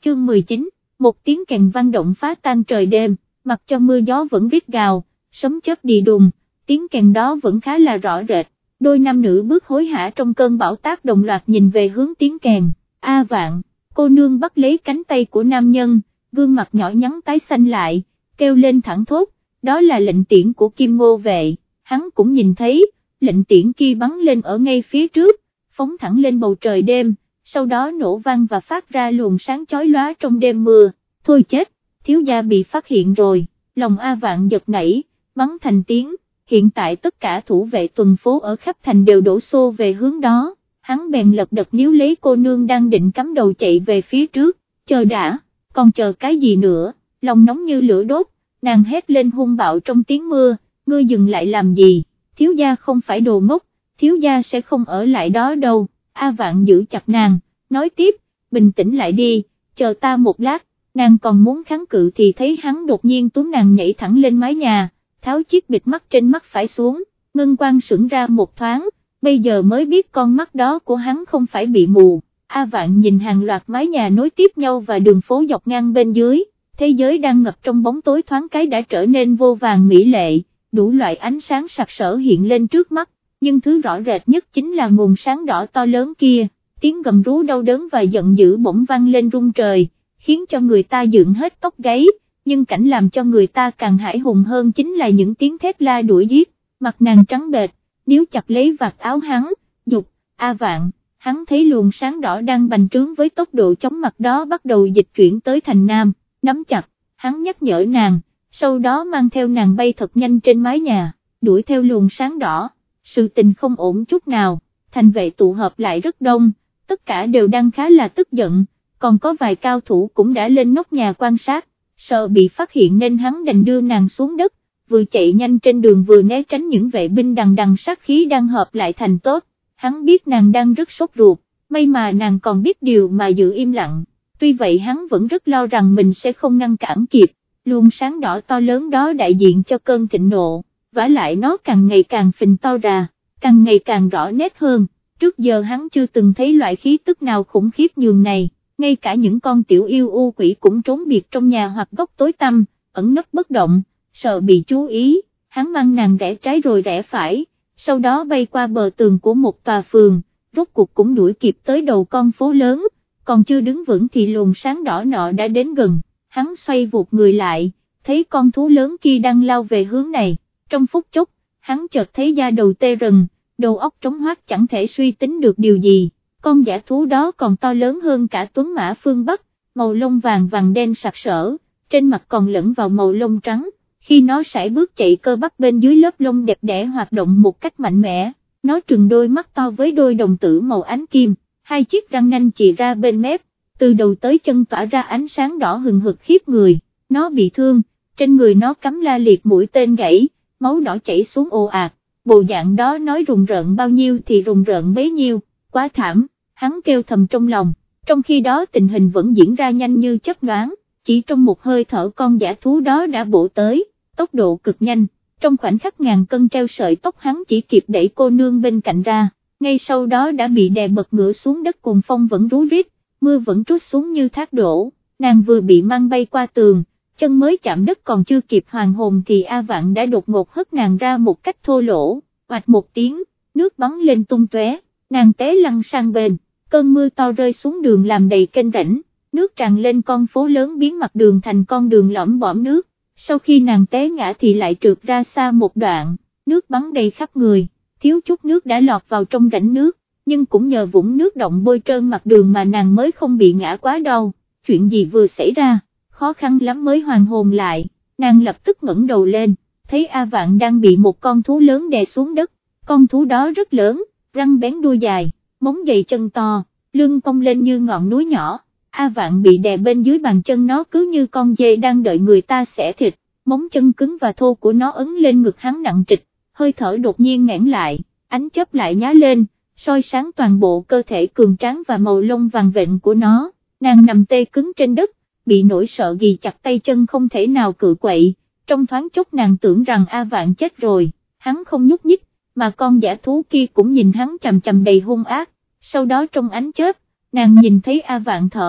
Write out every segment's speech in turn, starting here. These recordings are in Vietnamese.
Chương 19, một tiếng kèn vang động phá tan trời đêm, mặc cho mưa gió vẫn rít gào, sấm chớp đi đùng, tiếng kèn đó vẫn khá là rõ rệt. Đôi nam nữ bước hối hả trong cơn bão táp đồng loạt nhìn về hướng tiếng kèn. A Vạn, cô nương bắt lấy cánh tay của nam nhân, gương mặt nhỏ nhắn tái xanh lại, kêu lên thẳng thốt, đó là lệnh tiễn của Kim Ngô Vệ. Hắn cũng nhìn thấy, lệnh tiễn kia bắn lên ở ngay phía trước, phóng thẳng lên bầu trời đêm, sau đó nổ vang và phát ra luồng sáng chói lóa trong đêm mưa. Thôi chết, thiếu gia bị phát hiện rồi, lòng A Vạn giật nảy, mắng thành tiếng. Hiện tại tất cả thủ vệ tuần phố ở khắp thành đều đổ xô về hướng đó, hắn bèn lật đật níu lấy cô nương đang định cắm đầu chạy về phía trước, chờ đã, còn chờ cái gì nữa, lòng nóng như lửa đốt, nàng hét lên hung bạo trong tiếng mưa, ngươi dừng lại làm gì, thiếu gia không phải đồ ngốc, thiếu gia sẽ không ở lại đó đâu. A Vạn giữ chặt nàng, nói tiếp, bình tĩnh lại đi, chờ ta một lát. Nàng còn muốn kháng cự thì thấy hắn đột nhiên túm nàng nhảy thẳng lên mái nhà, tháo chiếc bịt mắt trên mắt phải xuống, ngân quang sững ra một thoáng, bây giờ mới biết con mắt đó của hắn không phải bị mù. A Vạn nhìn hàng loạt mái nhà nối tiếp nhau và đường phố dọc ngang bên dưới, thế giới đang ngập trong bóng tối thoáng cái đã trở nên vô vàng mỹ lệ, đủ loại ánh sáng sặc sỡ hiện lên trước mắt, nhưng thứ rõ rệt nhất chính là nguồn sáng đỏ to lớn kia, tiếng gầm rú đau đớn và giận dữ bỗng vang lên rung trời, khiến cho người ta dựng hết tóc gáy. Nhưng cảnh làm cho người ta càng hãi hùng hơn chính là những tiếng thét la đuổi giết, mặt nàng trắng bệch, níu chặt lấy vạt áo hắn, dục, A Vạn, hắn thấy luồng sáng đỏ đang bành trướng với tốc độ chóng mặt đó bắt đầu dịch chuyển tới thành nam, nắm chặt, hắn nhắc nhở nàng, sau đó mang theo nàng bay thật nhanh trên mái nhà, đuổi theo luồng sáng đỏ, sự tình không ổn chút nào, thành vệ tụ hợp lại rất đông, tất cả đều đang khá là tức giận, còn có vài cao thủ cũng đã lên nóc nhà quan sát. Sợ bị phát hiện nên hắn đành đưa nàng xuống đất, vừa chạy nhanh trên đường vừa né tránh những vệ binh đằng đằng sát khí đang hợp lại thành tốt. Hắn biết nàng đang rất sốt ruột, may mà nàng còn biết điều mà giữ im lặng, tuy vậy hắn vẫn rất lo rằng mình sẽ không ngăn cản kịp. Luồng sáng đỏ to lớn đó đại diện cho cơn thịnh nộ, vả lại nó càng ngày càng phình to ra, càng ngày càng rõ nét hơn, trước giờ hắn chưa từng thấy loại khí tức nào khủng khiếp nhường này. Ngay cả những con tiểu yêu u quỷ cũng trốn biệt trong nhà hoặc góc tối tăm, ẩn nấp bất động, sợ bị chú ý, hắn mang nàng rẽ trái rồi rẽ phải, sau đó bay qua bờ tường của một tòa phường, rốt cuộc cũng đuổi kịp tới đầu con phố lớn, còn chưa đứng vững thì luồng sáng đỏ nọ đã đến gần, hắn xoay vụt người lại, thấy con thú lớn kia đang lao về hướng này, trong phút chốc, hắn chợt thấy da đầu tê rần, đầu óc trống hoác chẳng thể suy tính được điều gì. Con dã thú đó còn to lớn hơn cả tuấn mã phương Bắc, màu lông vàng vàng đen sặc sỡ, trên mặt còn lẫn vào màu lông trắng, khi nó sải bước chạy cơ bắp bên dưới lớp lông đẹp đẽ hoạt động một cách mạnh mẽ, nó trừng đôi mắt to với đôi đồng tử màu ánh kim, hai chiếc răng nanh chì ra bên mép, từ đầu tới chân tỏa ra ánh sáng đỏ hừng hực khiếp người, nó bị thương, trên người nó cắm la liệt mũi tên gãy, máu đỏ chảy xuống ồ ạt, bộ dạng đó nói rùng rợn bao nhiêu thì rùng rợn bấy nhiêu, quá thảm. Hắn kêu thầm trong lòng, trong khi đó tình hình vẫn diễn ra nhanh như chớp nhoáng, chỉ trong một hơi thở con dã thú đó đã bổ tới, tốc độ cực nhanh, trong khoảnh khắc ngàn cân treo sợi tóc hắn chỉ kịp đẩy cô nương bên cạnh ra, ngay sau đó đã bị đè bật ngửa xuống đất cùng phong vẫn rú rít, mưa vẫn trút xuống như thác đổ, nàng vừa bị mang bay qua tường, chân mới chạm đất còn chưa kịp hoàn hồn thì A Vạn đã đột ngột hất nàng ra một cách thô lỗ, oạch một tiếng, nước bắn lên tung tóe, nàng té lăn sang bên. Cơn mưa to rơi xuống đường làm đầy kênh rãnh, nước tràn lên con phố lớn biến mặt đường thành con đường lõm bõm nước, sau khi nàng té ngã thì lại trượt ra xa một đoạn, nước bắn đầy khắp người, thiếu chút nước đã lọt vào trong rãnh nước, nhưng cũng nhờ vũng nước động bôi trơn mặt đường mà nàng mới không bị ngã quá đau. Chuyện gì vừa xảy ra, khó khăn lắm mới hoàn hồn lại, nàng lập tức ngẩng đầu lên, thấy A Vạn đang bị một con thú lớn đè xuống đất, con thú đó rất lớn, răng bén đuôi dài, móng dày chân to, lưng cong lên như ngọn núi nhỏ, A Vạn bị đè bên dưới bàn chân nó cứ như con dê đang đợi người ta xẻ thịt, móng chân cứng và thô của nó ấn lên ngực hắn nặng trịch, hơi thở đột nhiên nghẽn lại, ánh chớp lại nhá lên, soi sáng toàn bộ cơ thể cường tráng và màu lông vàng vện của nó, nàng nằm tê cứng trên đất, bị nỗi sợ ghì chặt tay chân không thể nào cự quậy, trong thoáng chốc nàng tưởng rằng A Vạn chết rồi, hắn không nhúc nhích, mà con dã thú kia cũng nhìn hắn chằm chằm đầy hung ác, sau đó trong ánh chớp, nàng nhìn thấy A Vạn thở,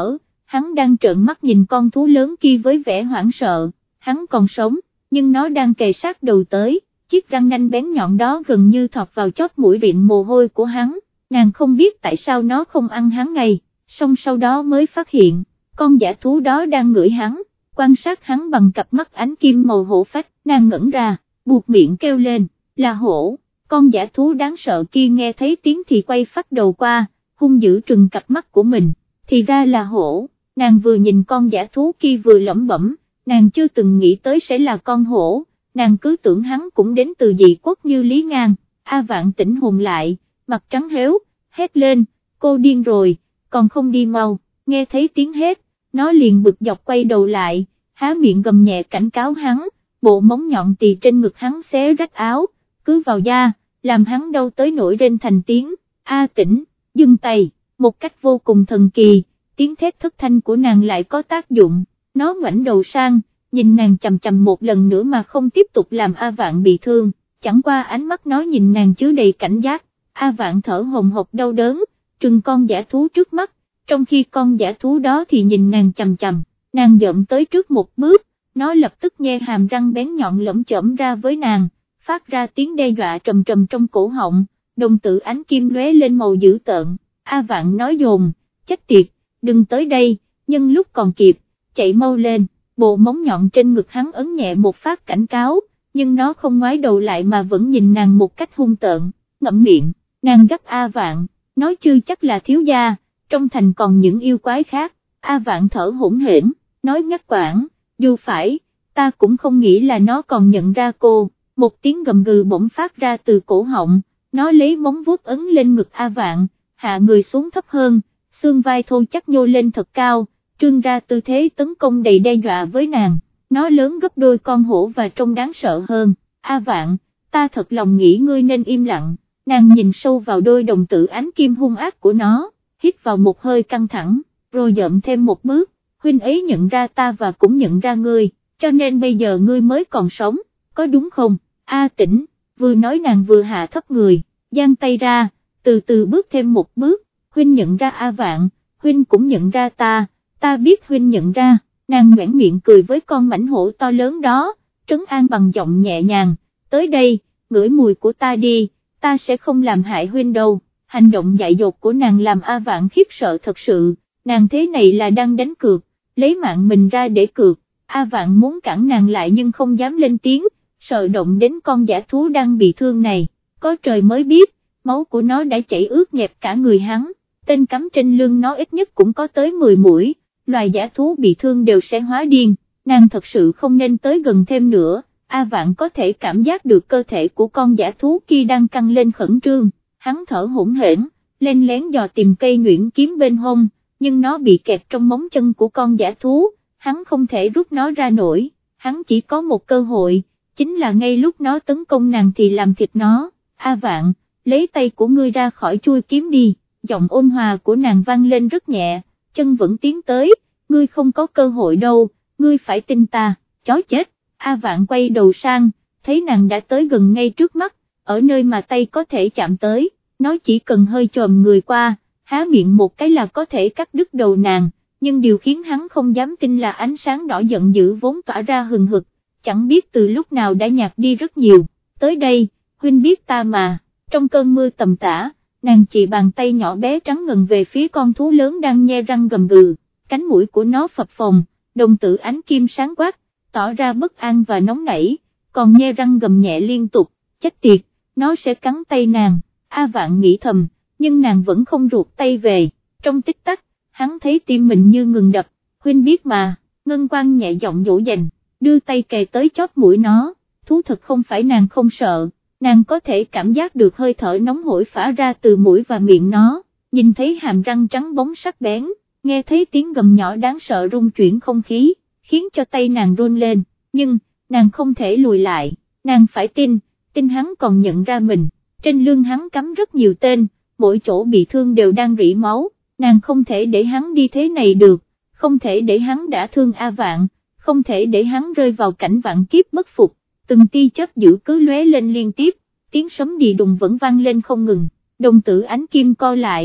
hắn đang trợn mắt nhìn con thú lớn kia với vẻ hoảng sợ, hắn còn sống, nhưng nó đang kề sát đầu tới, chiếc răng nanh bén nhọn đó gần như thọt vào chóp mũi rịn mồ hôi của hắn, nàng không biết tại sao nó không ăn hắn ngay, song sau đó mới phát hiện, con dã thú đó đang ngửi hắn, quan sát hắn bằng cặp mắt ánh kim màu hổ phách, nàng ngẩn ra, buột miệng kêu lên, là hổ, con dã thú đáng sợ kia nghe thấy tiếng thì quay phát đầu qua, hung dữ trừng cặp mắt của mình, thì ra là hổ, nàng vừa nhìn con dã thú kia vừa lẩm bẩm, nàng chưa từng nghĩ tới sẽ là con hổ, nàng cứ tưởng hắn cũng đến từ dị quốc như Lý Ngang, A Vạn tỉnh hồn lại, mặt trắng héo, hét lên, cô điên rồi, còn không đi mau, nghe thấy tiếng hét, nó liền bực dọc quay đầu lại, há miệng gầm nhẹ cảnh cáo hắn, bộ móng nhọn tì trên ngực hắn xé rách áo, cứ vào da, làm hắn đau tới nổi rên thành tiếng, A Tĩnh, dừng tay, một cách vô cùng thần kỳ, tiếng thét thất thanh của nàng lại có tác dụng, nó ngoảnh đầu sang, nhìn nàng chằm chằm một lần nữa mà không tiếp tục làm A Vạn bị thương, chẳng qua ánh mắt nó nhìn nàng chứa đầy cảnh giác, A Vạn thở hồng hộc đau đớn, trừng con dã thú trước mắt, trong khi con dã thú đó thì nhìn nàng chằm chằm, nàng dậm tới trước một bước, nó lập tức nhe hàm răng bén nhọn lởm chởm ra với nàng, phát ra tiếng đe dọa trầm trầm trong cổ họng, đồng tử ánh kim lóe lên màu dữ tợn, A Vạn nói dồn, chết tiệt, đừng tới đây, nhân lúc còn kịp, chạy mau lên, bộ móng nhọn trên ngực hắn ấn nhẹ một phát cảnh cáo, nhưng nó không ngoái đầu lại mà vẫn nhìn nàng một cách hung tợn, ngậm miệng, nàng gắt A Vạn, nói chưa chắc là thiếu gia, trong thành còn những yêu quái khác, A Vạn thở hổn hển, nói ngắt quãng, dù phải, ta cũng không nghĩ là nó còn nhận ra cô, một tiếng gầm gừ bỗng phát ra từ cổ họng, nó lấy móng vuốt ấn lên ngực A Vạn, hạ người xuống thấp hơn, xương vai thô chắc nhô lên thật cao, trương ra tư thế tấn công đầy đe dọa với nàng, nó lớn gấp đôi con hổ và trông đáng sợ hơn, A Vạn, ta thật lòng nghĩ ngươi nên im lặng, nàng nhìn sâu vào đôi đồng tử ánh kim hung ác của nó, hít vào một hơi căng thẳng, rồi dậm thêm một bước, huynh ấy nhận ra ta và cũng nhận ra ngươi, cho nên bây giờ ngươi mới còn sống, có đúng không, A Tĩnh, vừa nói nàng vừa hạ thấp người, giang tay ra, từ từ bước thêm một bước, huynh nhận ra A Vạn, huynh cũng nhận ra ta biết huynh nhận ra, nàng nhoẻn miệng cười với con mãnh hổ to lớn đó, trấn an bằng giọng nhẹ nhàng, tới đây, ngửi mùi của ta đi, ta sẽ không làm hại huynh đâu, hành động dại dột của nàng làm A Vạn khiếp sợ thật sự, nàng thế này là đang đánh cược, lấy mạng mình ra để cược, A Vạn muốn cản nàng lại nhưng không dám lên tiếng, sợ động đến con dã thú đang bị thương này, có trời mới biết, máu của nó đã chảy ướt nhẹp cả người hắn, tên cắm trên lưng nó ít nhất cũng có tới 10 mũi, loài dã thú bị thương đều sẽ hóa điên, nàng thật sự không nên tới gần thêm nữa, A Vạn có thể cảm giác được cơ thể của con dã thú kia đang căng lên khẩn trương, hắn thở hổn hển, len lén dò tìm cây nhuyễn kiếm bên hông, nhưng nó bị kẹp trong móng chân của con dã thú, hắn không thể rút nó ra nổi, hắn chỉ có một cơ hội, chính là ngay lúc nó tấn công nàng thì làm thịt nó, A Vạn, lấy tay của ngươi ra khỏi chuôi kiếm đi, giọng ôn hòa của nàng vang lên rất nhẹ, chân vẫn tiến tới, ngươi không có cơ hội đâu, ngươi phải tin ta, chó chết, A Vạn quay đầu sang, thấy nàng đã tới gần ngay trước mắt, ở nơi mà tay có thể chạm tới, nó chỉ cần hơi chồm người qua, há miệng một cái là có thể cắt đứt đầu nàng, nhưng điều khiến hắn không dám tin là ánh sáng đỏ giận dữ vốn tỏa ra hừng hực, chẳng biết từ lúc nào đã nhạt đi rất nhiều, tới đây, huynh biết ta mà, trong cơn mưa tầm tã, nàng chỉ bàn tay nhỏ bé trắng ngần về phía con thú lớn đang nhe răng gầm gừ, cánh mũi của nó phập phồng, đồng tử ánh kim sáng quắc, tỏ ra bất an và nóng nảy, còn nhe răng gầm nhẹ liên tục, chết tiệt, nó sẽ cắn tay nàng, A Vạn nghĩ thầm, nhưng nàng vẫn không ruột tay về, trong tích tắc, hắn thấy tim mình như ngừng đập, huynh biết mà, Ngân Quang nhẹ giọng dỗ dành, đưa tay kề tới chóp mũi nó, thú thực không phải nàng không sợ, nàng có thể cảm giác được hơi thở nóng hổi phả ra từ mũi và miệng nó, nhìn thấy hàm răng trắng bóng sắc bén, nghe thấy tiếng gầm nhỏ đáng sợ rung chuyển không khí, khiến cho tay nàng run lên, nhưng, nàng không thể lùi lại, nàng phải tin hắn còn nhận ra mình, trên lưng hắn cắm rất nhiều tên, mỗi chỗ bị thương đều đang rỉ máu, nàng không thể để hắn đi thế này được, không thể để hắn đã thương A Vạn, không thể để hắn rơi vào cảnh vạn kiếp bất phục, từng tia chớp dữ cứ lóe lên liên tiếp, tiếng sấm đì đùng vẫn vang lên không ngừng, đồng tử ánh kim co lại,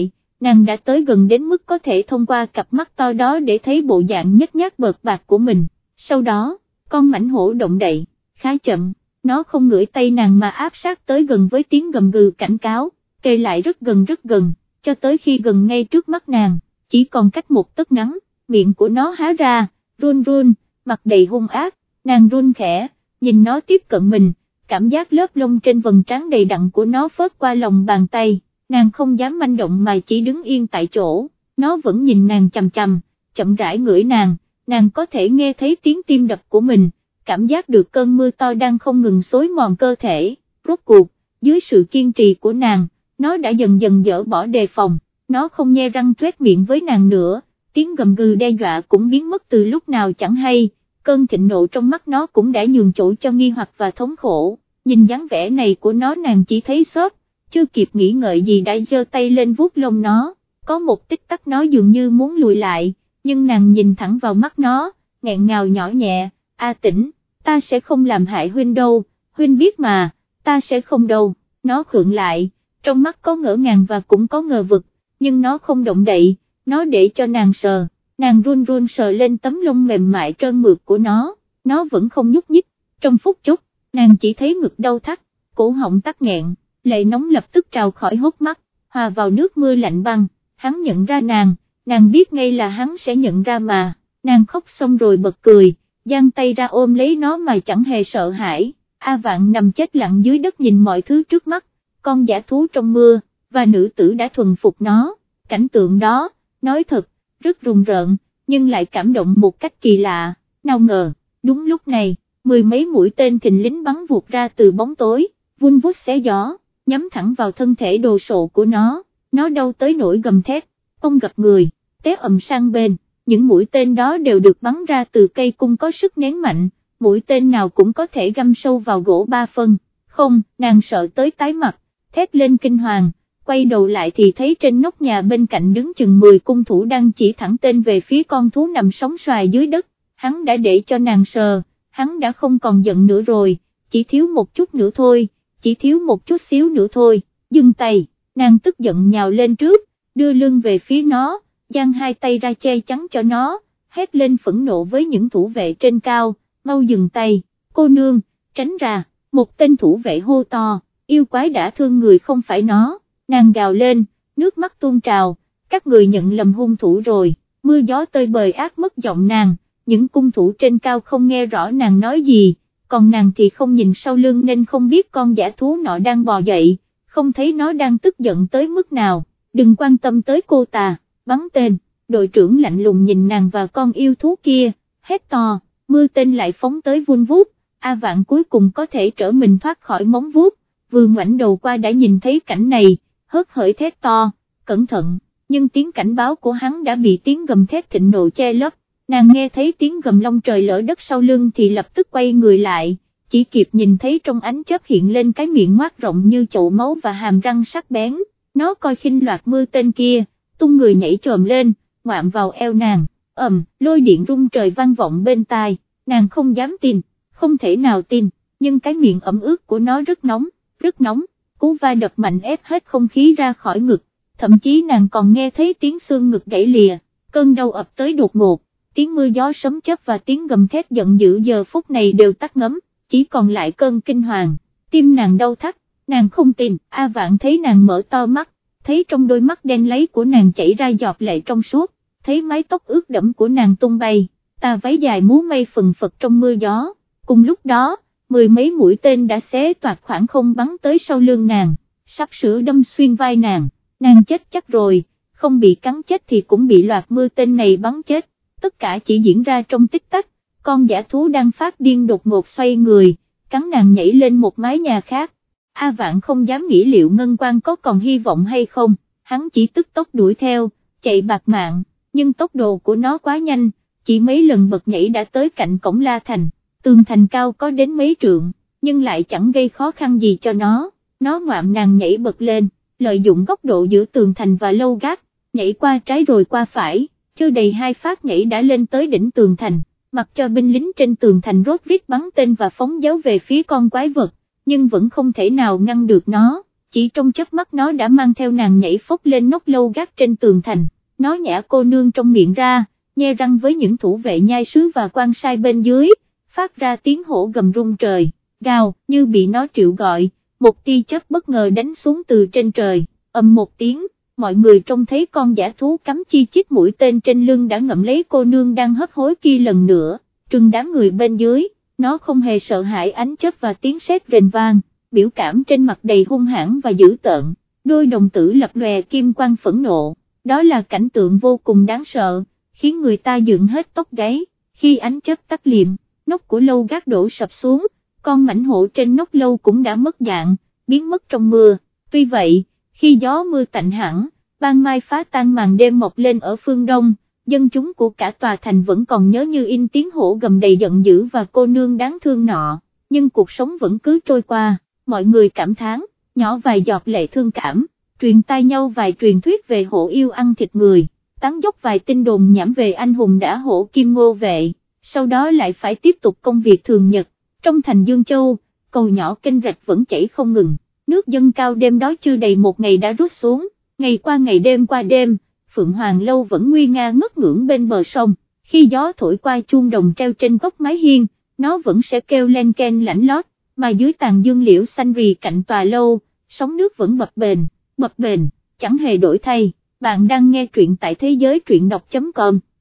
nàng đã tới gần đến mức có thể thông qua cặp mắt to đó để thấy bộ dạng nhếch nhác bợt bạc của mình. Sau đó, con mãnh hổ động đậy, khá chậm, nó không ngửi tay nàng mà áp sát tới gần với tiếng gầm gừ cảnh cáo, kề lại rất gần, cho tới khi gần ngay trước mắt nàng, chỉ còn cách một tấc ngắn, miệng của nó há ra, run run, mặt đầy hung ác, nàng run khẽ, nhìn nó tiếp cận mình, cảm giác lớp lông trên vầng trán đầy đặn của nó phớt qua lòng bàn tay, nàng không dám manh động mà chỉ đứng yên tại chỗ, nó vẫn nhìn nàng chằm chằm, chậm rãi ngửi nàng có thể nghe thấy tiếng tim đập của mình, cảm giác được cơn mưa to đang không ngừng xối mòn cơ thể, rốt cuộc, dưới sự kiên trì của nàng, nó đã dần dần dỡ bỏ đề phòng, nó không nhe răng tuét miệng với nàng nữa, tiếng gầm gừ đe dọa cũng biến mất từ lúc nào chẳng hay, cơn thịnh nộ trong mắt nó cũng đã nhường chỗ cho nghi hoặc và thống khổ, nhìn dáng vẻ này của nó nàng chỉ thấy xót, chưa kịp nghĩ ngợi gì đã giơ tay lên vuốt lông nó, có một tích tắc nó dường như muốn lùi lại, nhưng nàng nhìn thẳng vào mắt nó, nghẹn ngào nhỏ nhẹ, A Tĩnh, ta sẽ không làm hại huynh đâu, huynh biết mà, ta sẽ không đâu, nó khựng lại, trong mắt có ngỡ ngàng và cũng có ngờ vực, nhưng nó không động đậy, nó để cho nàng sờ, nàng run run sờ lên tấm lông mềm mại trơn mượt của nó vẫn không nhúc nhích, trong phút chốc, nàng chỉ thấy ngực đau thắt, cổ họng tắc nghẹn, lệ nóng lập tức trào khỏi hốc mắt, hòa vào nước mưa lạnh băng, hắn nhận ra nàng biết ngay là hắn sẽ nhận ra mà, nàng khóc xong rồi bật cười, giang tay ra ôm lấy nó mà chẳng hề sợ hãi, A Vạn nằm chết lặng dưới đất nhìn mọi thứ trước mắt, con dã thú trong mưa, và nữ tử đã thuần phục nó, cảnh tượng đó, nói thật, rất rùng rợn, nhưng lại cảm động một cách kỳ lạ, nào ngờ, đúng lúc này, mười mấy mũi tên thình lính bắn vụt ra từ bóng tối, vun vút xé gió, nhắm thẳng vào thân thể đồ sộ của nó đau tới nỗi gầm thét, ông gặp người, té ầm sang bên, những mũi tên đó đều được bắn ra từ cây cung có sức nén mạnh, mũi tên nào cũng có thể găm sâu vào gỗ 3 phân, không, nàng sợ tới tái mặt, thét lên kinh hoàng, quay đầu lại thì thấy trên nóc nhà bên cạnh đứng chừng 10 cung thủ đang chỉ thẳng tên về phía con thú nằm sóng xoài dưới đất, hắn đã để cho nàng sờ, hắn đã không còn giận nữa rồi, chỉ thiếu một chút nữa thôi, chỉ thiếu một chút xíu nữa thôi, dừng tay, nàng tức giận nhào lên trước, đưa lưng về phía nó, giang hai tay ra che chắn cho nó, hét lên phẫn nộ với những thủ vệ trên cao, mau dừng tay, cô nương, tránh ra, một tên thủ vệ hô to, yêu quái đã thương người không phải nó, nàng gào lên, nước mắt tuôn trào, các người nhận lầm hung thủ rồi, mưa gió tơi bời át mất giọng nàng, những cung thủ trên cao không nghe rõ nàng nói gì, còn nàng thì không nhìn sau lưng nên không biết con dã thú nọ đang bò dậy, không thấy nó đang tức giận tới mức nào, đừng quan tâm tới cô ta, bắn tên, đội trưởng lạnh lùng nhìn nàng và con yêu thú kia, hét to, mưa tên lại phóng tới vun vút, A Vạn cuối cùng có thể trở mình thoát khỏi móng vuốt, vừa ngoảnh đầu qua đã nhìn thấy cảnh này, hớt hởi thét to, cẩn thận, nhưng tiếng cảnh báo của hắn đã bị tiếng gầm thét thịnh nộ che lấp, nàng nghe thấy tiếng gầm long trời lở đất sau lưng thì lập tức quay người lại, chỉ kịp nhìn thấy trong ánh chớp hiện lên cái miệng ngoác rộng như chậu máu và hàm răng sắc bén, nó coi khinh loạt mưa tên kia, tung người nhảy chồm lên, ngoạm vào eo nàng, lôi điện rung trời vang vọng bên tai, nàng không dám tin, không thể nào tin, nhưng cái miệng ẩm ướt của nó rất nóng, cú va đập mạnh ép hết không khí ra khỏi ngực, thậm chí nàng còn nghe thấy tiếng xương ngực gãy lìa, cơn đau ập tới đột ngột, tiếng mưa gió sấm chớp và tiếng gầm thét giận dữ giờ phút này đều tắt ngấm, chỉ còn lại cơn kinh hoàng, tim nàng đau thắt, nàng không tin, A Vạn thấy nàng mở to mắt, thấy trong đôi mắt đen láy của nàng chảy ra giọt lệ trong suốt, thấy mái tóc ướt đẫm của nàng tung bay, tà váy dài múa mây phần phật trong mưa gió, cùng lúc đó, mười mấy mũi tên đã xé toạc khoảng không bắn tới sau lưng nàng, sắp sửa đâm xuyên vai nàng chết chắc rồi, không bị cắn chết thì cũng bị loạt mưa tên này bắn chết, tất cả chỉ diễn ra trong tích tắc, con dã thú đang phát điên đột ngột xoay người, cắn nàng nhảy lên một mái nhà khác. A Vạn không dám nghĩ liệu Ngân Quang có còn hy vọng hay không, hắn chỉ tức tốc đuổi theo, chạy bạt mạng, nhưng tốc độ của nó quá nhanh, chỉ mấy lần bật nhảy đã tới cạnh cổng La Thành, tường thành cao có đến mấy trượng, nhưng lại chẳng gây khó khăn gì cho nó ngoạm nàng nhảy bật lên, lợi dụng góc độ giữa tường thành và lâu gác, nhảy qua trái rồi qua phải, chưa đầy 2 phát nhảy đã lên tới đỉnh tường thành, mặc cho binh lính trên tường thành rốt rít bắn tên và phóng giáo về phía con quái vật, nhưng vẫn không thể nào ngăn được nó, chỉ trong chớp mắt nó đã mang theo nàng nhảy phốc lên nóc lâu gác trên tường thành, nó nhả cô nương trong miệng ra, nhe răng với những thủ vệ nhai sứ và quan sai bên dưới, phát ra tiếng hổ gầm rung trời, gào như bị nó triệu gọi, một tia chớp bất ngờ đánh xuống từ trên trời, ầm một tiếng, mọi người trông thấy con dã thú cắm chi chít mũi tên trên lưng đã ngậm lấy cô nương đang hấp hối kia lần nữa, trừng đám người bên dưới, nó không hề sợ hãi ánh chớp và tiếng sét rền vang, biểu cảm trên mặt đầy hung hãn và dữ tợn, đôi đồng tử lập lòe kim quang phẫn nộ, đó là cảnh tượng vô cùng đáng sợ, khiến người ta dựng hết tóc gáy, khi ánh chớp tắt liệm, nóc của lâu gác đổ sập xuống, con mãnh hổ trên nóc lâu cũng đã mất dạng, biến mất trong mưa, tuy vậy, khi gió mưa tạnh hẳn, ban mai phá tan màn đêm mọc lên ở phương đông, dân chúng của cả tòa thành vẫn còn nhớ như in tiếng hổ gầm đầy giận dữ và cô nương đáng thương nọ, nhưng cuộc sống vẫn cứ trôi qua, mọi người cảm thán, nhỏ vài giọt lệ thương cảm, truyền tai nhau vài truyền thuyết về hổ yêu ăn thịt người, tán dốc vài tin đồn nhảm về anh hùng đã hổ Kim Ngô Vệ, sau đó lại phải tiếp tục công việc thường nhật, trong thành Dương Châu, cầu nhỏ kênh rạch vẫn chảy không ngừng, nước dâng cao đêm đó chưa đầy một ngày đã rút xuống, ngày qua đêm, Phượng Hoàng Lâu vẫn nguy nga ngất ngưỡng bên bờ sông, khi gió thổi qua chuông đồng treo trên góc mái hiên, nó vẫn sẽ kêu len ken lảnh lót, mà dưới tàn dương liễu xanh rì cạnh tòa lâu, sóng nước vẫn bập bềnh, chẳng hề đổi thay. Bạn đang nghe truyện tại thế giới truyện đọc.com